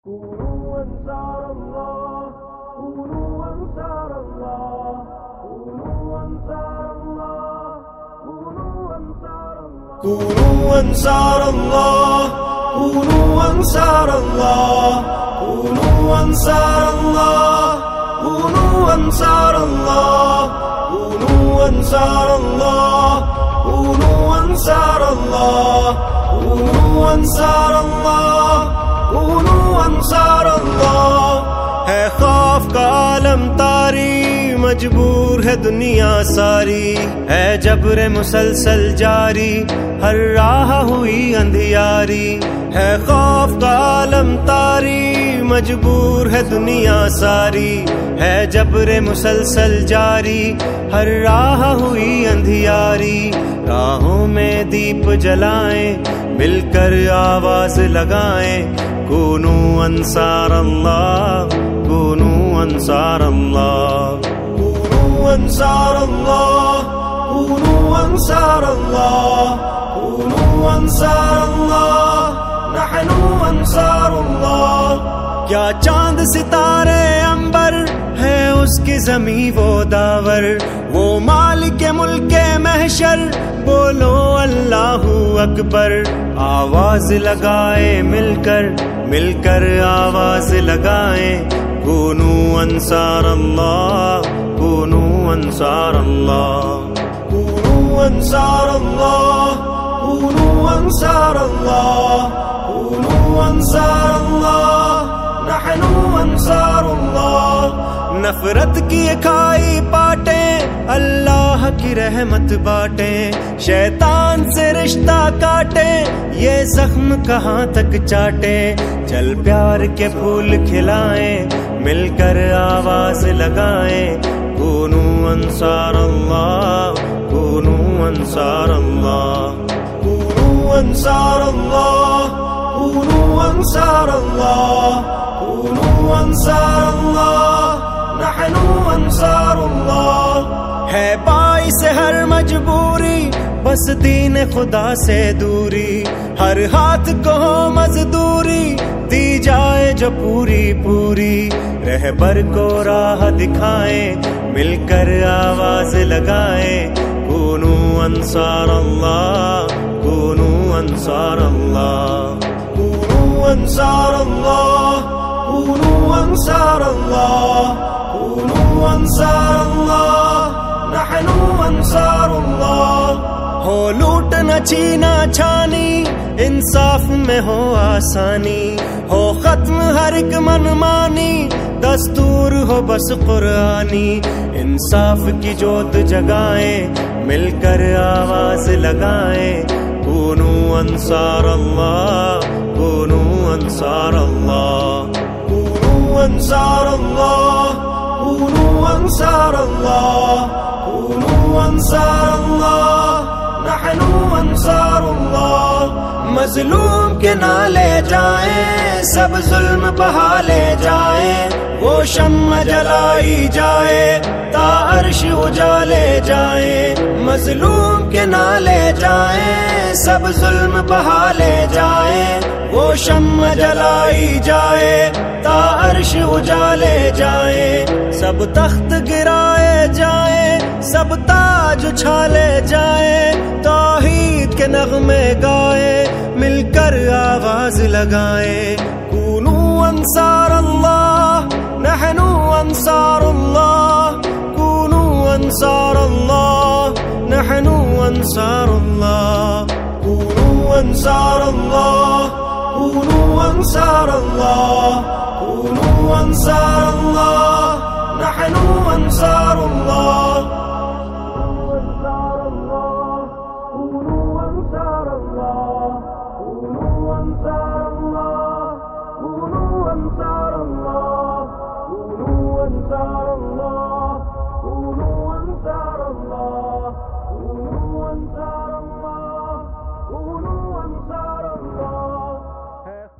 كونوا أنصار الله، كونوا أنصار الله، كونوا أنصار الله، كونوا أنصار الله، كونوا أنصار الله، كونوا أنصار الله، كونوا أنصار الله، كونوا أنصار الله، كونوا أنصار الله، كونوا أنصار الله، كونوا أنصار الله، كونوا انصار اللہ۔ ہے خوف کا عالم طاری، مجبور ہے دنیا ساری، ہے جبر مسلسل جاری، ہر راہ ہوئی اندھیاری۔ ہے خوف کا عالم طاری، مجبور ہے دنیا ساری، ہے جبر مسلسل جاری، ہر راہ ہوئی اندھیاری۔ راہوں میں دیپ جلائیں، مل کر آواز لگائیں، كونوا أنصار الله، كونوا أنصار الله، كونوا أنصار الله، كونوا أنصار الله، كونوا أنصار الله، نحن أنصار الله۔ کیا چاند ستارے عنبر ہے اس کی زمین وہ داور، وہ مالک ملک محشر، بولو اللہ اکبر۔ آواز لگائے مل کر آواز لگائیں، كونوا انصار اللہ، كونوا انصار اللہ، كونوا انصار اللہ، كونوا انصار اللہ، كونوا انصار اللہ، نحن انصار اللہ۔ نفرت کی کھائی پاٹیں، اللہ کی رحمت بانٹیں، شیطان سے رشتہ کاٹیں، یہ زخم کہاں تک چاٹیں۔ چل پیار کے پھول کھلائیں، مل کر آواز لگائیں، كونوا انصار اللہ، كونوا انصار اللہ، كونوا انصار اللہ، كونوا انصار اللہ، كونوا انصار اللہ، نحن انصار اللہ۔ ہے باعث ہر مجبوری بس دین خدا سے دوری، ہر ہاتھ کو ہو مزدوری، دی جائے جو پوری پوری۔ رہبر کو راہ دکھائیں، مل کر آواز لگائیں، كونوا انصار اللہ، كونوا انصار اللہ، كونوا انصار اللہ، كونوا انصار اللہ، كونوا انصار اللہ، نحن انصار اللہ۔ ہو لوٹ نہ چھینا چھانی، انصاف میں ہو آسانی، ہو ختم ہر ایک منمانی، دستور ہو بس قرآنی۔ انصاف کی جوت جگائیں، مل کر آواز لگائیں، كونوا انصار اللہ، كونوا انصار اللہ، كونوا انصار اللہ، كونوا انصار اللہ، كونوا انصار اللہ، نحن انصار اللہ۔ مظلوم کے نہ لے جائیں، سب ظلم بہا لے جائیں، وہ شمع جلائی جائے تا عرش اجالے جائیں۔ مظلوم کے نہ لے جائیں، سب ظلم بہا لے جائیں، وہ شمع جلائی جائے تا عرش اجالے جائیں۔ سب تخت گرائے جائیں، سب تاج اچھالے جائیں، توحید کے نغمے گائے، مل کر آواز لگائیں، كونوا انصار اللہ، نحن انصار اللہ، كونوا انصار اللہ، نحن انصار اللہ، كونوا انصار اللہ، كونوا انصار اللہ، كونوا انصار اللہ، نحن انصار اللہ۔